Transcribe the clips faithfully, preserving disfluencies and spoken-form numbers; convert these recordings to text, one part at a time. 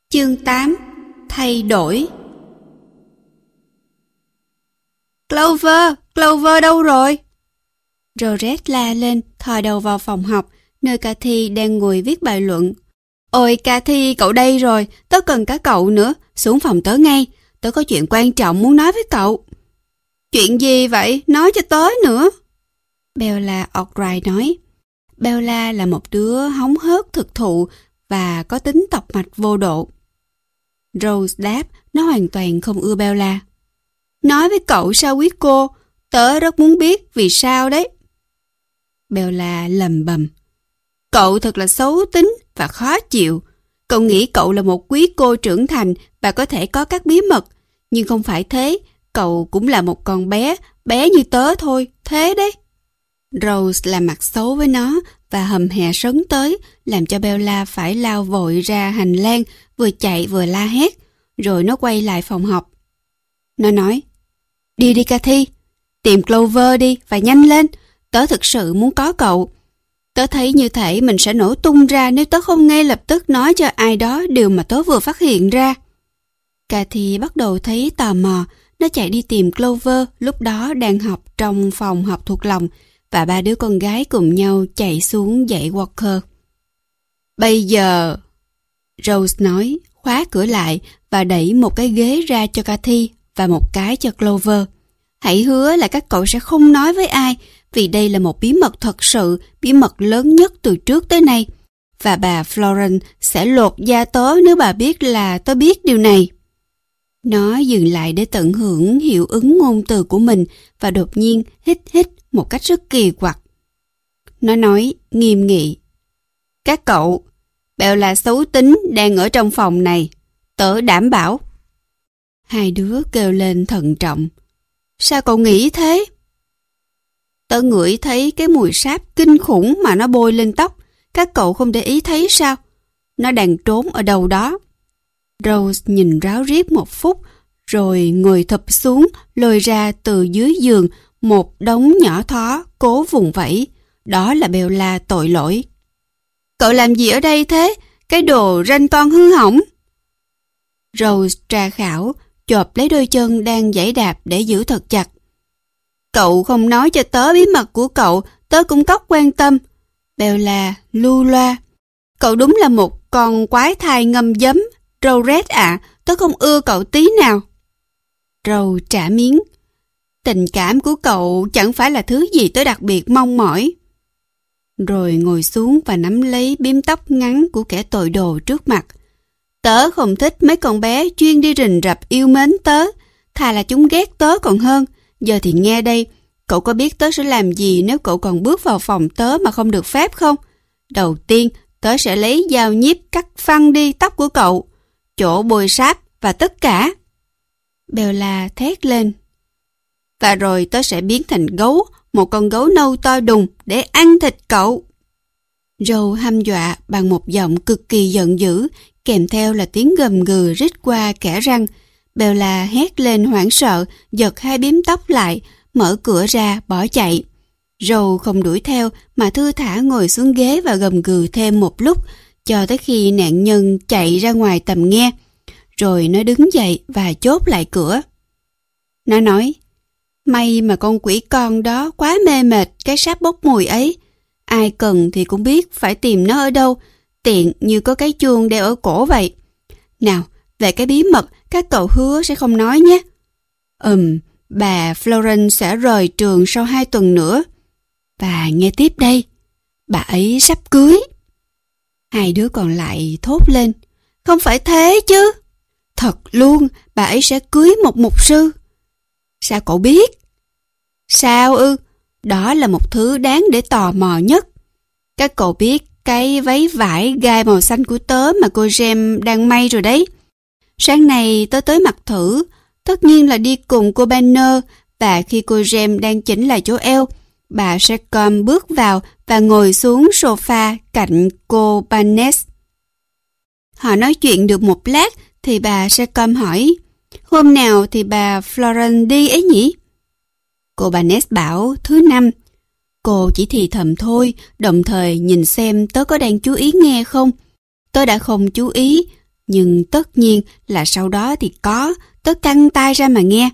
Chương tám. Thay đổi. Clover, Clover đâu rồi? Rosette la lên, thò đầu vào phòng học, nơi Cathy đang ngồi viết bài luận. Ôi Cathy, cậu đây rồi, tớ cần cả cậu nữa, xuống phòng tớ ngay, tớ có chuyện quan trọng muốn nói với cậu. Chuyện gì vậy? Nói cho tớ nữa. Bella Albright nói. Bella là một đứa hóng hớt thực thụ và có tính tọc mạch vô độ. Rose đáp, nó hoàn toàn không ưa Bella. Nói với cậu sao quý cô, tớ rất muốn biết vì sao đấy. Bella lầm bầm. Cậu thật là xấu tính và khó chịu. Cậu nghĩ cậu là một quý cô trưởng thành và có thể có các bí mật. Nhưng không phải thế, cậu cũng là một con bé, bé như tớ thôi, thế đấy. Rose làm mặt xấu với nó và hầm hè sấn tới, làm cho Bella phải lao vội ra hành lang, vừa chạy vừa la hét, rồi nó quay lại phòng học. Nó nói, đi đi Cathy, tìm Clover đi và nhanh lên, tớ thực sự muốn có cậu. Tớ thấy như thể mình sẽ nổ tung ra nếu tớ không ngay lập tức nói cho ai đó điều mà tớ vừa phát hiện ra. Cathy bắt đầu thấy tò mò, nó chạy đi tìm Clover lúc đó đang học trong phòng học thuộc lòng, và ba đứa con gái cùng nhau chạy xuống dãy Walker. Bây giờ, Rose nói, khóa cửa lại và đẩy một cái ghế ra cho Cathy và một cái cho Clover. Hãy hứa là các cậu sẽ không nói với ai, vì đây là một bí mật thật sự, bí mật lớn nhất từ trước tới nay. Và bà Florence sẽ lột da tớ nếu bà biết là tớ biết điều này. Nó dừng lại để tận hưởng hiệu ứng ngôn từ của mình và đột nhiên hít hít một cách rất kỳ quặc. Nó nói nghiêm nghị. Các cậu, Bella xấu tính đang ở trong phòng này. Tớ đảm bảo. Hai đứa kêu lên thận trọng. Sao cậu nghĩ thế? Tớ ngửi thấy cái mùi sáp kinh khủng mà nó bôi lên tóc. Các cậu không để ý thấy sao? Nó đang trốn ở đâu đó. Rose nhìn ráo riết một phút, rồi ngồi thụp xuống, lôi ra từ dưới giường một đống nhỏ thó, cố vùng vẫy. Đó là Bella tội lỗi. Cậu làm gì ở đây thế? Cái đồ ranh toan hư hỏng. Rose tra khảo, chộp lấy đôi chân đang giãy đạp để giữ thật chặt. Cậu không nói cho tớ bí mật của cậu, tớ cũng cóc quan tâm. Bella lu loa. Cậu đúng là một con quái thai ngâm giấm. Rosette ạ, à, tớ không ưa cậu tí nào. Rose trả miếng. Tình cảm của cậu chẳng phải là thứ gì tớ đặc biệt mong mỏi. Rồi ngồi xuống và nắm lấy bím tóc ngắn của kẻ tội đồ trước mặt. Tớ không thích mấy con bé chuyên đi rình rập yêu mến tớ. Thà là chúng ghét tớ còn hơn. Giờ thì nghe đây, cậu có biết tớ sẽ làm gì nếu cậu còn bước vào phòng tớ mà không được phép không? Đầu tiên, tớ sẽ lấy dao nhíp cắt phăng đi tóc của cậu, chỗ bôi sáp và tất cả. Bella thét lên. Và rồi tớ sẽ biến thành gấu, một con gấu nâu to đùng để ăn thịt cậu. Rose hăm dọa bằng một giọng cực kỳ giận dữ, kèm theo là tiếng gầm gừ rít qua kẽ răng. Bella hét lên hoảng sợ, giật hai bím tóc lại, mở cửa ra bỏ chạy. Rose không đuổi theo mà thư thả ngồi xuống ghế và gầm gừ thêm một lúc, cho tới khi nạn nhân chạy ra ngoài tầm nghe. Rồi nó đứng dậy và chốt lại cửa. Nó nói, may mà con quỷ con đó quá mê mệt cái sáp bốc mùi ấy. Ai cần thì cũng biết phải tìm nó ở đâu, tiện như có cái chuông đeo ở cổ vậy. Nào, về cái bí mật, các cậu hứa sẽ không nói nhé. Ừm, bà Florence sẽ rời trường sau hai tuần nữa. Và nghe tiếp đây, bà ấy sắp cưới. Hai đứa còn lại thốt lên. Không phải thế chứ. Thật luôn, bà ấy sẽ cưới một mục sư. Sao cậu biết? Sao ư? Đó là một thứ đáng để tò mò nhất. Các cậu biết cái váy vải gai màu xanh của tớ mà cô Jem đang may rồi đấy. Sáng nay tớ tới mặc thử, tất nhiên là đi cùng cô Banner, và khi cô Jem đang chỉnh lại chỗ eo, bà Secom bước vào và ngồi xuống sofa cạnh cô Barnes. Họ nói chuyện được một lát thì bà Secom hỏi, hôm nào thì bà Florence đi ấy nhỉ? Cô Barnes bảo thứ năm. Cô chỉ thì thầm thôi, đồng thời nhìn xem tớ có đang chú ý nghe không. Tớ đã không chú ý Nhưng tất nhiên là sau đó thì có, tớ căng tai ra mà nghe.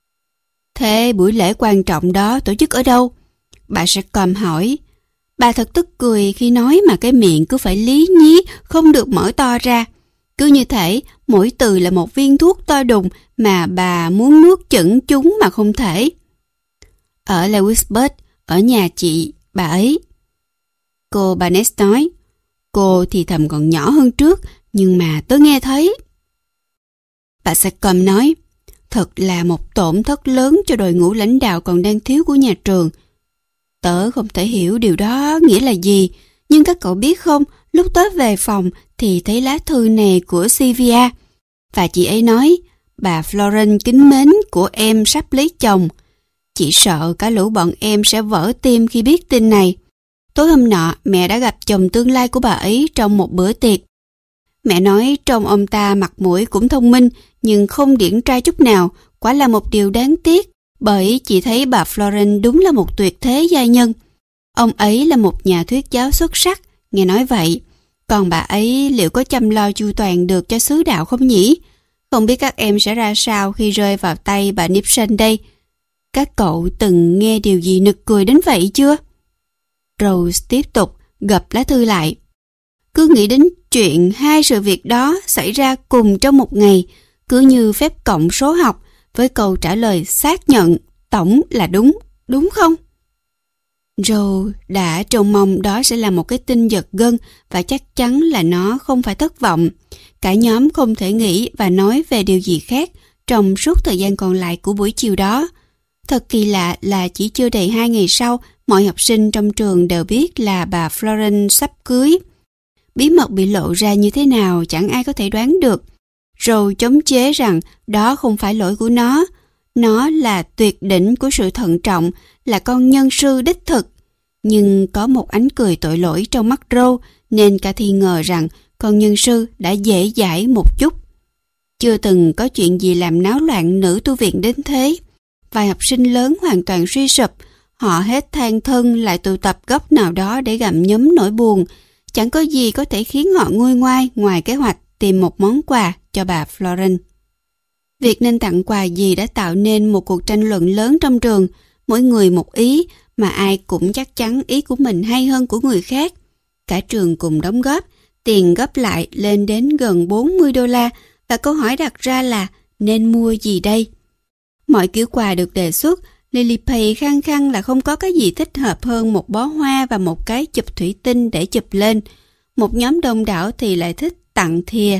Thế buổi lễ quan trọng đó tổ chức ở đâu? Bà Secom hỏi. Bà thật tức cười khi nói mà cái miệng cứ phải lý nhí, không được mở to ra. Cứ như thể mỗi từ là một viên thuốc to đùng mà bà muốn nuốt chửng chúng mà không thể. Ở Lewisburg, ở nhà chị, bà ấy. Cô Barnes nói. Cô thì thầm còn nhỏ hơn trước, nhưng mà tớ nghe thấy. Bà Secom nói. Thật là một tổn thất lớn cho đội ngũ lãnh đạo còn đang thiếu của nhà trường. Tớ không thể hiểu điều đó nghĩa là gì, nhưng các cậu biết không, lúc tớ về phòng thì thấy lá thư này của Sylvia. Và chị ấy nói, bà Florence kính mến của em sắp lấy chồng. Chị sợ cả lũ bọn em sẽ vỡ tim khi biết tin này. Tối hôm nọ, mẹ đã gặp chồng tương lai của bà ấy trong một bữa tiệc. Mẹ nói trông ông ta mặt mũi cũng thông minh, nhưng không điển trai chút nào, quả là một điều đáng tiếc, bởi chị thấy bà Florence đúng là một tuyệt thế giai nhân. Ông ấy là một nhà thuyết giáo xuất sắc, nghe nói vậy. Còn bà ấy liệu có chăm lo chu toàn được cho xứ đạo không nhỉ? Không biết các em sẽ ra sao khi rơi vào tay bà Nixon đây. Các cậu từng nghe điều gì nực cười đến vậy chưa? Rose tiếp tục gập lá thư lại. Cứ nghĩ đến chuyện hai sự việc đó xảy ra cùng trong một ngày, cứ như phép cộng số học, với câu trả lời xác nhận tổng là đúng, đúng không? Rose đã trông mong đó sẽ là một cái tin giật gân và chắc chắn là nó không phải thất vọng. Cả nhóm không thể nghĩ và nói về điều gì khác trong suốt thời gian còn lại của buổi chiều đó. Thật kỳ lạ là chỉ chưa đầy hai ngày sau, mọi học sinh trong trường đều biết là bà Florence sắp cưới. Bí mật bị lộ ra như thế nào chẳng ai có thể đoán được. Rồi chống chế rằng đó không phải lỗi của nó. Nó là tuyệt đỉnh của sự thận trọng, là con nhân sư đích thực. Nhưng có một ánh cười tội lỗi trong mắt Rose, nên Cathy ngờ rằng con nhân sư đã dễ dãi một chút. Chưa từng có chuyện gì làm náo loạn nữ tu viện đến thế. Vài học sinh lớn hoàn toàn suy sụp, họ hết than thân lại tụ tập góc nào đó để gặm nhấm nỗi buồn. Chẳng có gì có thể khiến họ nguôi ngoai ngoài kế hoạch tìm một món quà cho bà Florence. Việc nên tặng quà gì đã tạo nên một cuộc tranh luận lớn trong trường, mỗi người một ý mà ai cũng chắc chắn ý của mình hay hơn của người khác. Cả trường cùng đóng góp, tiền góp lại lên đến gần bốn mươi đô la và câu hỏi đặt ra là nên mua gì đây? Mọi kiểu quà được đề xuất, Lily Page khăng khăng là không có cái gì thích hợp hơn một bó hoa và một cái chụp thủy tinh để chụp lên. Một nhóm đông đảo thì lại thích tặng thìa.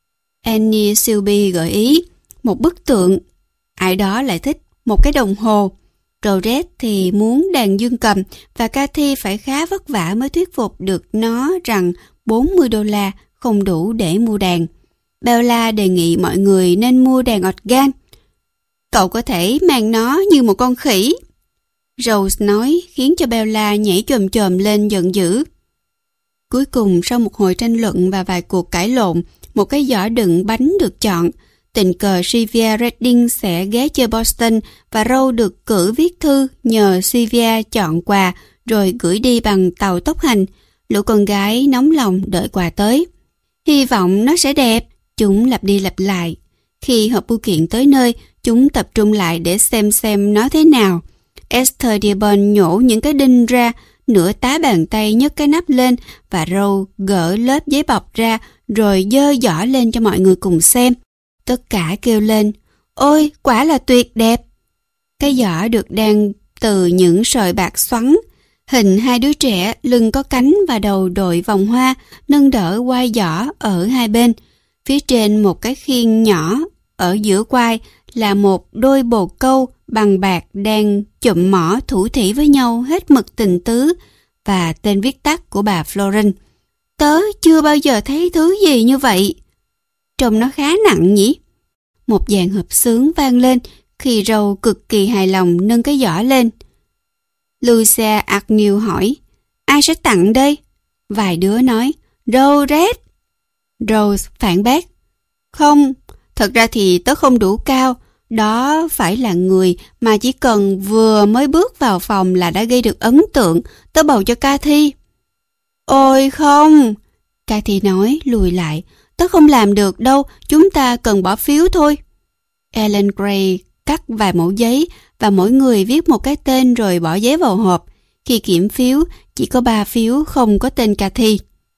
Annie Silby gợi ý một bức tượng. Ai đó lại thích một cái đồng hồ. Rosette thì muốn đàn dương cầm và Cathy phải khá vất vả mới thuyết phục được nó rằng bốn mươi đô la không đủ để mua đàn. Bella đề nghị mọi người nên mua đàn organ. Cậu có thể mang nó như một con khỉ. Rose nói khiến cho Bella nhảy chồm chồm lên giận dữ. Cuối cùng sau một hồi tranh luận và vài cuộc cãi lộn, một cái giỏ đựng bánh được chọn. Tình cờ Sylvia Redding sẽ ghé chơi Boston và Rose được cử viết thư nhờ Sylvia chọn quà rồi gửi đi bằng tàu tốc hành. Lũ con gái nóng lòng đợi quà tới. Hy vọng nó sẽ đẹp, chúng lặp đi lặp lại. Khi hộp bưu kiện tới nơi, chúng tập trung lại để xem xem nó thế nào. Esther Dearborn nhổ những cái đinh ra, nửa tá bàn tay nhấc cái nắp lên và Rose gỡ lớp giấy bọc ra rồi dơ giỏ lên cho mọi người cùng xem. Tất cả kêu lên, ôi quả là tuyệt đẹp. Cái giỏ được đan từ những sợi bạc xoắn, hình hai đứa trẻ lưng có cánh và đầu đội vòng hoa, nâng đỡ quai giỏ ở hai bên. Phía trên một cái khiên nhỏ ở giữa quai là một đôi bồ câu bằng bạc đang chụm mỏ thủ thỉ với nhau hết mực tình tứ và tên viết tắt của bà Florence. Tớ chưa bao giờ thấy thứ gì như vậy. Trông nó khá nặng nhỉ? Một dàn hợp xướng vang lên khi Rose cực kỳ hài lòng nâng cái giỏ lên. Lucia Agnew hỏi, ai sẽ tặng đây? Vài đứa nói, Rosette. Rose phản bác, không, thật ra thì tớ không đủ cao. Đó phải là người mà chỉ cần vừa mới bước vào phòng là đã gây được ấn tượng. Tớ bầu cho Cathy. Ôi không, Cathy nói lùi lại. Tớ không làm được đâu, chúng ta cần bỏ phiếu thôi. Ellen Gray cắt vài mẩu giấy và mỗi người viết một cái tên rồi bỏ giấy vào hộp. Khi kiểm phiếu, chỉ có ba phiếu không có tên Cathy.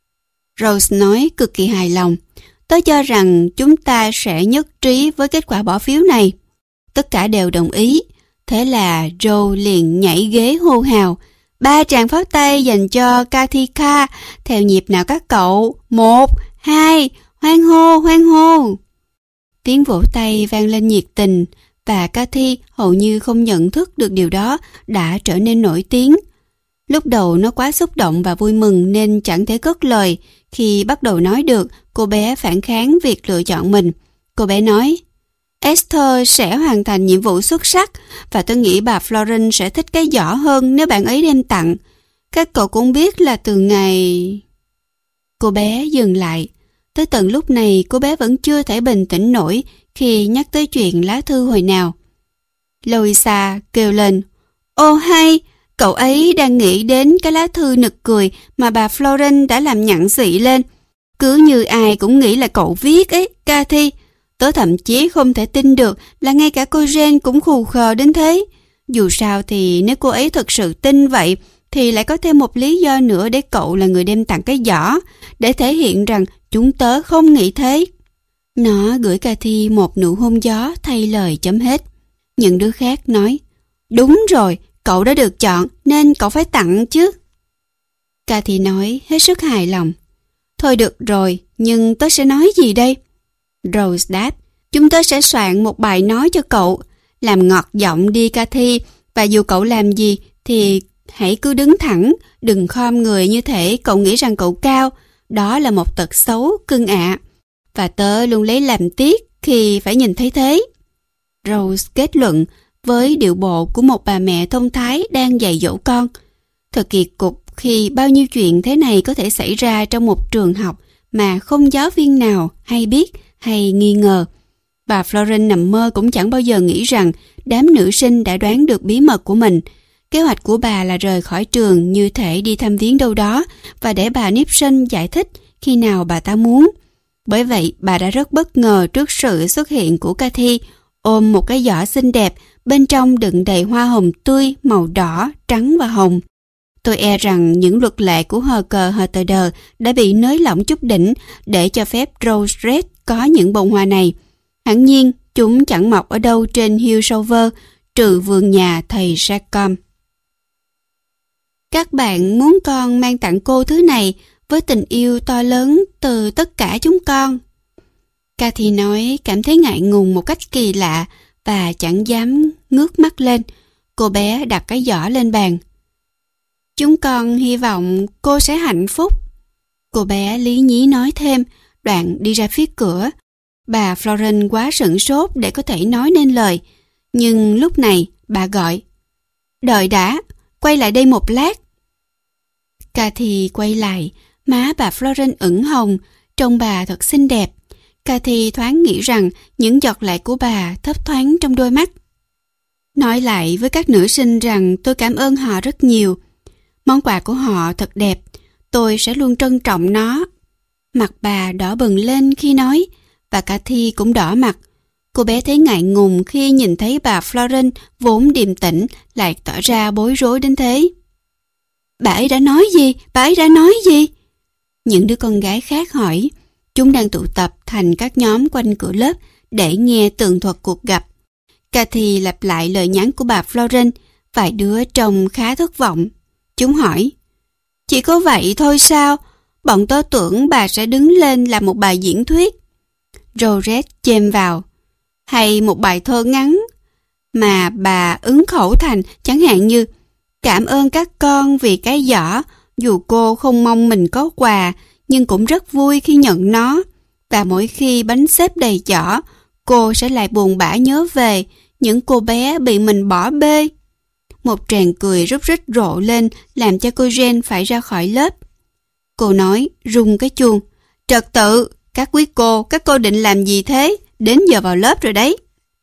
Rose nói cực kỳ hài lòng. Tớ cho rằng chúng ta sẽ nhất trí với kết quả bỏ phiếu này. Tất cả đều đồng ý. Thế là Joe liền nhảy ghế hô hào. Ba tràng pháo tay dành cho Cathy Carr. Theo nhịp nào các cậu. Một, hai, hoan hô, hoan hô. Tiếng vỗ tay vang lên nhiệt tình. Và Cathy hầu như không nhận thức được điều đó đã trở nên nổi tiếng. Lúc đầu nó quá xúc động và vui mừng nên chẳng thể cất lời. Khi bắt đầu nói được, cô bé phản kháng việc lựa chọn mình. Cô bé nói, Esther sẽ hoàn thành nhiệm vụ xuất sắc và tôi nghĩ bà Florence sẽ thích cái giỏ hơn nếu bạn ấy đem tặng. Các cậu cũng biết là từ ngày... Cô bé dừng lại. Tới tận lúc này cô bé vẫn chưa thể bình tĩnh nổi khi nhắc tới chuyện lá thư hồi nào. Louisa kêu lên, ô hay, cậu ấy đang nghĩ đến cái lá thư nực cười mà bà Florence đã làm nhặng xị lên. Cứ như ai cũng nghĩ là cậu viết ấy, Cathy. Tớ thậm chí không thể tin được là ngay cả cô Jane cũng khù khờ đến thế. Dù sao thì nếu cô ấy thực sự tin vậy, thì lại có thêm một lý do nữa để cậu là người đem tặng cái giỏ, để thể hiện rằng chúng tớ không nghĩ thế. Nó gửi Cathy một nụ hôn gió thay lời chấm hết. Những đứa khác nói, đúng rồi, cậu đã được chọn nên cậu phải tặng chứ. Cathy nói hết sức hài lòng. Thôi được rồi, nhưng tớ sẽ nói gì đây? Rose đáp, chúng tớ sẽ soạn một bài nói cho cậu. Làm ngọt giọng đi Cathy, và dù cậu làm gì thì hãy cứ đứng thẳng, đừng khom người như thể cậu nghĩ rằng cậu cao. Đó là một tật xấu, cưng ạ. Và tớ luôn lấy làm tiếc khi phải nhìn thấy thế. Rose kết luận với điệu bộ của một bà mẹ thông thái đang dạy dỗ con. Thật kỳ cục khi bao nhiêu chuyện thế này có thể xảy ra trong một trường học mà không giáo viên nào hay biết hay nghi ngờ. Bà Florence nằm mơ cũng chẳng bao giờ nghĩ rằng đám nữ sinh đã đoán được bí mật của mình. Kế hoạch của bà là rời khỏi trường như thể đi thăm viếng đâu đó và để bà Nixon giải thích khi nào bà ta muốn. Bởi vậy, bà đã rất bất ngờ trước sự xuất hiện của Cathy, ôm một cái giỏ xinh đẹp, bên trong đựng đầy hoa hồng tươi, màu đỏ, trắng và hồng. Tôi e rằng những luật lệ của hờ cờ hờ tờ đờ đã bị nới lỏng chút đỉnh để cho phép Rose Red có những bông hoa này. Hẳn nhiên, chúng chẳng mọc ở đâu trên Hillsover, trừ vườn nhà thầy Jacom. Các bạn muốn con mang tặng cô thứ này với tình yêu to lớn từ tất cả chúng con. Cathy nói cảm thấy ngại ngùng một cách kỳ lạ và chẳng dám ngước mắt lên. Cô bé đặt cái giỏ lên bàn. Chúng con hy vọng cô sẽ hạnh phúc. Cô bé lý nhí nói thêm, đoạn đi ra phía cửa. Bà Florence quá sửng sốt để có thể nói nên lời. Nhưng lúc này bà gọi, đợi đã, quay lại đây một lát. Cathy quay lại, má bà Florence ửng hồng, trông bà thật xinh đẹp. Cathy thoáng nghĩ rằng những giọt lệ của bà thấp thoáng trong đôi mắt. Nói lại với các nữ sinh rằng tôi cảm ơn họ rất nhiều. Món quà của họ thật đẹp, tôi sẽ luôn trân trọng nó. Mặt bà đỏ bừng lên khi nói, và Cathy cũng đỏ mặt. Cô bé thấy ngại ngùng khi nhìn thấy bà Florence vốn điềm tĩnh lại tỏ ra bối rối đến thế. Bà ấy đã nói gì? Bà ấy đã nói gì? Những đứa con gái khác hỏi. Chúng đang tụ tập thành các nhóm quanh cửa lớp để nghe tường thuật cuộc gặp. Cathy lặp lại lời nhắn của bà Florence. Vài đứa trông khá thất vọng. Chúng hỏi, chỉ có vậy thôi sao? Bọn tớ tưởng bà sẽ đứng lên làm một bài diễn thuyết. Rose chêm vào, hay một bài thơ ngắn mà bà ứng khẩu thành, chẳng hạn như cảm ơn các con vì cái giỏ, dù cô không mong mình có quà nhưng cũng rất vui khi nhận nó, và mỗi khi bánh xếp đầy giỏ cô sẽ lại buồn bã nhớ về những cô bé bị mình bỏ bê. Một tràng cười rúc rích rộ lên làm cho cô Jane phải ra khỏi lớp. Cô nói rung cái chuông, trật tự, các quý cô, các cô định làm gì thế? Đến giờ vào lớp rồi đấy.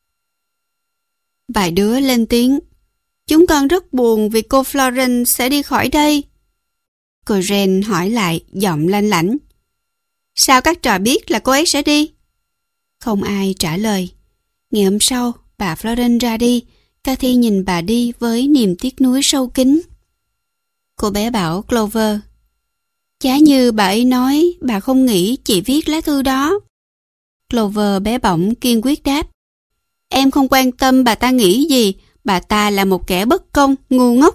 Vài đứa lên tiếng, chúng con rất buồn vì cô Florence sẽ đi khỏi đây. Cô Jane hỏi lại giọng lanh lảnh, Sao các trò biết là cô ấy sẽ đi? Không ai trả lời. Ngày hôm sau, bà Florence ra đi. Cathy nhìn bà đi với niềm tiếc nuối sâu kín. Cô bé bảo Clover, giá như bà ấy nói bà không nghĩ chị viết lá thư đó. Clover bé bỏng kiên quyết đáp, em không quan tâm bà ta nghĩ gì, bà ta là một kẻ bất công, ngu ngốc.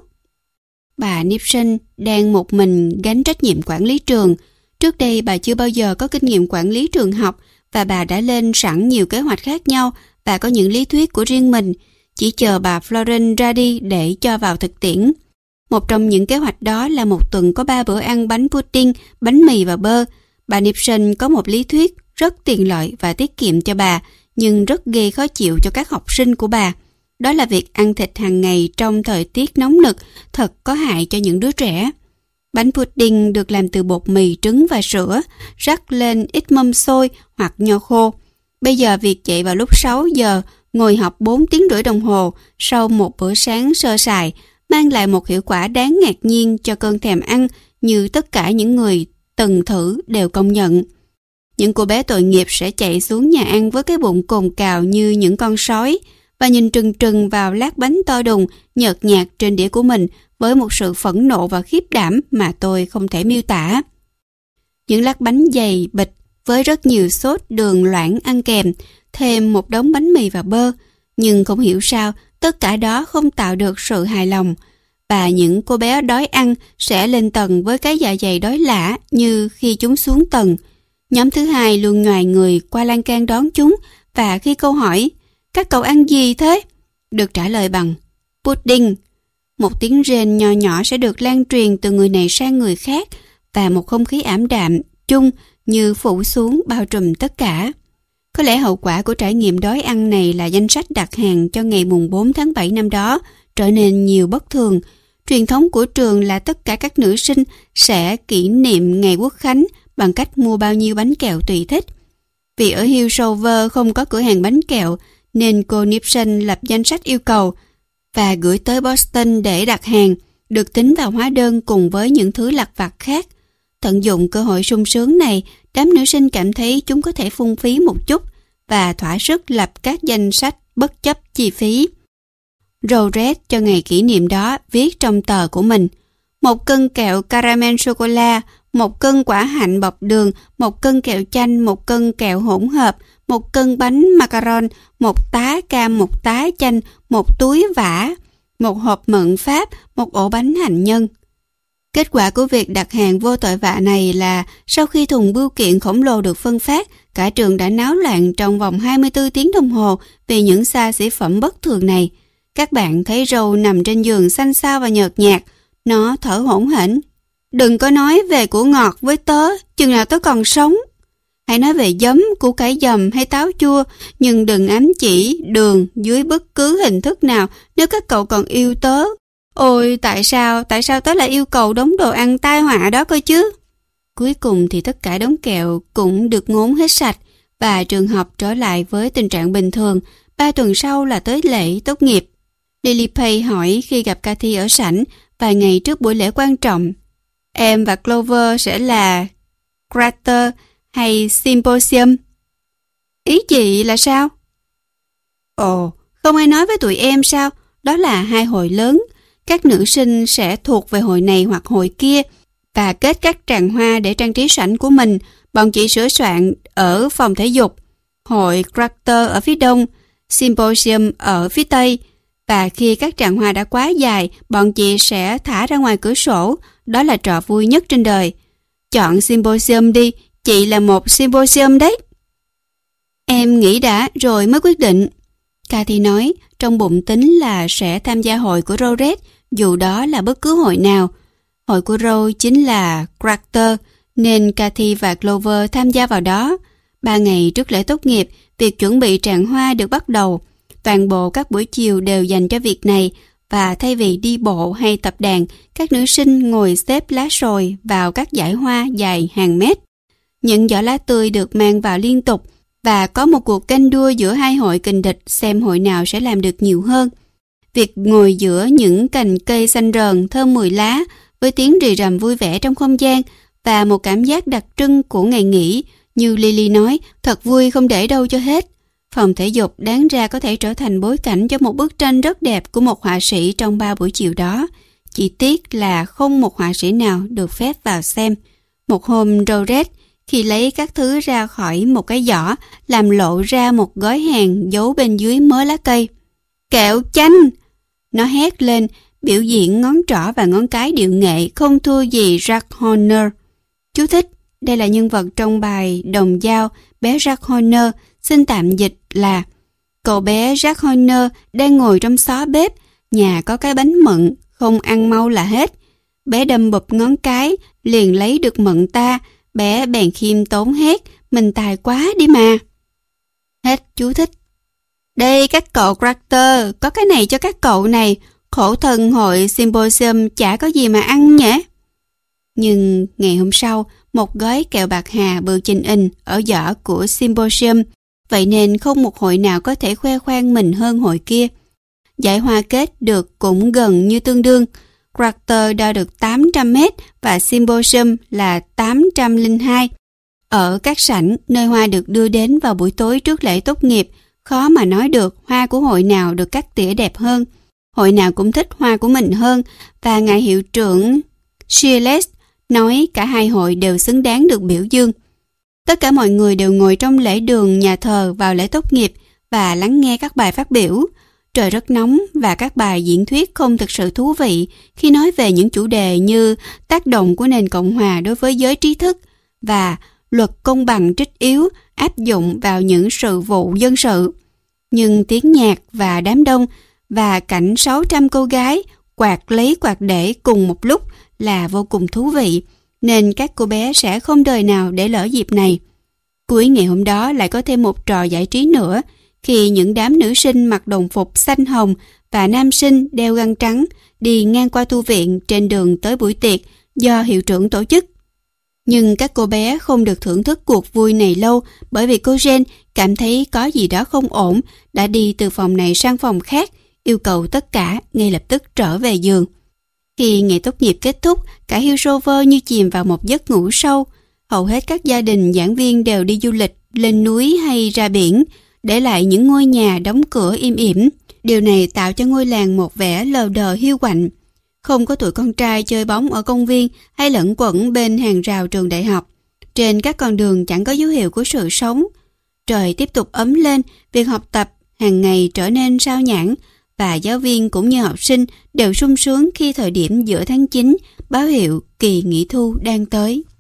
Bà Nixon đang một mình gánh trách nhiệm quản lý trường. Trước đây bà chưa bao giờ có kinh nghiệm quản lý trường học và bà đã lên sẵn nhiều kế hoạch khác nhau và có những lý thuyết của riêng mình, chỉ chờ bà Florence ra đi để cho vào thực tiễn. Một trong những kế hoạch đó là một tuần có ba bữa ăn bánh pudding, bánh mì và bơ. Bà Nixon có một lý thuyết rất tiện lợi và tiết kiệm cho bà, nhưng rất gây khó chịu cho các học sinh của bà. Đó là việc ăn thịt hàng ngày trong thời tiết nóng nực thật có hại cho những đứa trẻ. Bánh pudding được làm từ bột mì, trứng và sữa, rắc lên ít mâm xôi hoặc nho khô. Bây giờ việc dậy vào lúc sáu giờ, ngồi học bốn tiếng rưỡi đồng hồ sau một bữa sáng sơ sài mang lại một hiệu quả đáng ngạc nhiên cho cơn thèm ăn như tất cả những người từng thử đều công nhận. Những cô bé tội nghiệp sẽ chạy xuống nhà ăn với cái bụng cồn cào như những con sói và nhìn trừng trừng vào lát bánh to đùng, nhợt nhạt trên đĩa của mình với một sự phẫn nộ và khiếp đảm mà tôi không thể miêu tả. Những lát bánh dày bịch với rất nhiều sốt đường loãng ăn kèm, thêm một đống bánh mì và bơ, nhưng không hiểu sao tất cả đó không tạo được sự hài lòng. Và những cô bé đói ăn sẽ lên tầng với cái dạ dày đói lả như khi chúng xuống tầng. Nhóm thứ hai luôn nhoài người qua lan can đón chúng, và khi câu hỏi các cậu ăn gì thế? Được trả lời bằng pudding. Một tiếng rên nho nhỏ sẽ được lan truyền từ người này sang người khác và một không khí ảm đạm, chung như phủ xuống bao trùm tất cả. Có lẽ hậu quả của trải nghiệm đói ăn này là danh sách đặt hàng cho ngày mùng bốn tháng bảy năm đó trở nên nhiều bất thường. Truyền thống của trường là tất cả các nữ sinh sẽ kỷ niệm ngày Quốc khánh bằng cách mua bao nhiêu bánh kẹo tùy thích. Vì ở Hillsover không có cửa hàng bánh kẹo, nên cô Nixon lập danh sách yêu cầu và gửi tới Boston để đặt hàng, được tính vào hóa đơn cùng với những thứ lặt vặt khác. Tận dụng cơ hội sung sướng này, đám nữ sinh cảm thấy chúng có thể phung phí một chút và thỏa sức lập các danh sách bất chấp chi phí. Rosette cho ngày kỷ niệm đó viết trong tờ của mình: một cân kẹo caramel sô-cô-la, một cân quả hạnh bọc đường, một cân kẹo chanh, một cân kẹo hỗn hợp, một cân bánh macaron, một tá cam, một tá chanh, một túi vả, một hộp mận Pháp, một ổ bánh hành nhân. Kết quả của việc đặt hàng vô tội vạ này là sau khi thùng bưu kiện khổng lồ được phân phát, cả trường đã náo loạn trong vòng hai mươi tư tiếng đồng hồ vì những xa xỉ phẩm bất thường này. Các bạn thấy Râu nằm trên giường xanh xao và nhợt nhạt, nó thở hổn hển. Đừng có nói về của ngọt với tớ, chừng nào tớ còn sống. Hãy nói về giấm, củ cải dầm hay táo chua, nhưng đừng ám chỉ đường dưới bất cứ hình thức nào nếu các cậu còn yêu tớ. Ôi, tại sao, tại sao tớ lại yêu cầu đống đồ ăn tai họa đó cơ chứ? Cuối cùng thì tất cả đống kẹo cũng được ngốn hết sạch và trường học trở lại với tình trạng bình thường. Ba tuần sau là tới lễ tốt nghiệp. Lily Pay hỏi khi gặp Cathy ở sảnh vài ngày trước buổi lễ quan trọng: em và Clover sẽ là Crater hay Symposium? Ý chị là sao? Ồ, không ai nói với tụi em sao? Đó là hai hội lớn. Các nữ sinh sẽ thuộc về hội này hoặc hội kia và kết các tràng hoa để trang trí sảnh của mình. Bọn chị sửa soạn ở phòng thể dục. Hội Crater ở phía đông, Symposium ở phía tây. Và khi các tràng hoa đã quá dài, bọn chị sẽ thả ra ngoài cửa sổ. Đó là trò vui nhất trên đời. Chọn Symposium đi, chị là một Symposium đấy. Em nghĩ đã rồi mới quyết định. Cathy nói, trong bụng tính là sẽ tham gia hội của Rosette, dù đó là bất cứ hội nào. Hội của Rose chính là Crater, nên Cathy và Clover tham gia vào đó. Ba ngày trước lễ tốt nghiệp, việc chuẩn bị tràng hoa được bắt đầu. Toàn bộ các buổi chiều đều dành cho việc này, và thay vì đi bộ hay tập đàn, các nữ sinh ngồi xếp lá sồi vào các dải hoa dài hàng mét. Những giỏ lá tươi được mang vào liên tục, và có một cuộc ganh đua giữa hai hội kình địch xem hội nào sẽ làm được nhiều hơn. Việc ngồi giữa những cành cây xanh rờn thơm mùi lá với tiếng rì rầm vui vẻ trong không gian và một cảm giác đặc trưng của ngày nghỉ. Như Lily nói, thật vui không để đâu cho hết. Phòng thể dục đáng ra có thể trở thành bối cảnh cho một bức tranh rất đẹp của một họa sĩ trong ba buổi chiều đó. Chỉ tiếc là không một họa sĩ nào được phép vào xem. Một hôm Rose, khi lấy các thứ ra khỏi một cái giỏ, làm lộ ra một gói hàng giấu bên dưới mớ lá cây. Kẹo chanh! Nó hét lên, biểu diễn ngón trỏ và ngón cái điệu nghệ không thua gì Jack Horner. Chú thích, đây là nhân vật trong bài Đồng Dao, bé Jack Horner, xin tạm dịch là: cậu bé Jack Horner đang ngồi trong xó bếp, nhà có cái bánh mận, không ăn mau là hết. Bé đâm bụp ngón cái, liền lấy được mận ta, bé bèn khiêm tốn hét, mình tài quá đi mà. Hết chú thích. Đây các cậu Carter, có cái này cho các cậu này, khổ thân hội Symposium chả có gì mà ăn nhỉ. Nhưng ngày hôm sau, một gói kẹo bạc hà bự trình in ở giỏ của Symposium, vậy nên không một hội nào có thể khoe khoang mình hơn hội kia. Giải hoa kết được cũng gần như tương đương. Carter đo được tám trăm mét và Symposium là tám trăm lẻ hai. Ở các sảnh, nơi hoa được đưa đến vào buổi tối trước lễ tốt nghiệp, khó mà nói được hoa của hội nào được cắt tỉa đẹp hơn. Hội nào cũng thích hoa của mình hơn, và ngài hiệu trưởng Shearles nói cả hai hội đều xứng đáng được biểu dương. Tất cả mọi người đều ngồi trong lễ đường nhà thờ vào lễ tốt nghiệp và lắng nghe các bài phát biểu. Trời rất nóng và các bài diễn thuyết không thực sự thú vị khi nói về những chủ đề như tác động của nền Cộng hòa đối với giới trí thức và luật công bằng trích yếu áp dụng vào những sự vụ dân sự. Nhưng tiếng nhạc và đám đông và cảnh sáu trăm cô gái quạt lấy quạt để cùng một lúc là vô cùng thú vị, nên các cô bé sẽ không đời nào để lỡ dịp này. Cuối ngày hôm đó lại có thêm một trò giải trí nữa, khi những đám nữ sinh mặc đồng phục xanh hồng và nam sinh đeo găng trắng đi ngang qua tu viện trên đường tới buổi tiệc do hiệu trưởng tổ chức. Nhưng các cô bé không được thưởng thức cuộc vui này lâu, bởi vì cô Jane cảm thấy có gì đó không ổn, đã đi từ phòng này sang phòng khác, yêu cầu tất cả ngay lập tức trở về giường. Khi ngày tốt nghiệp kết thúc, cả Hillsover như chìm vào một giấc ngủ sâu. Hầu hết các gia đình giảng viên đều đi du lịch, lên núi hay ra biển, để lại những ngôi nhà đóng cửa im ỉm. Điều này tạo cho ngôi làng một vẻ lờ đờ hiu quạnh. Không có tụi con trai chơi bóng ở công viên hay lẫn quẩn bên hàng rào trường đại học. Trên các con đường chẳng có dấu hiệu của sự sống. Trời tiếp tục ấm lên, việc học tập hàng ngày trở nên sao nhãng, và giáo viên cũng như học sinh đều sung sướng khi thời điểm giữa tháng chín báo hiệu kỳ nghỉ thu đang tới.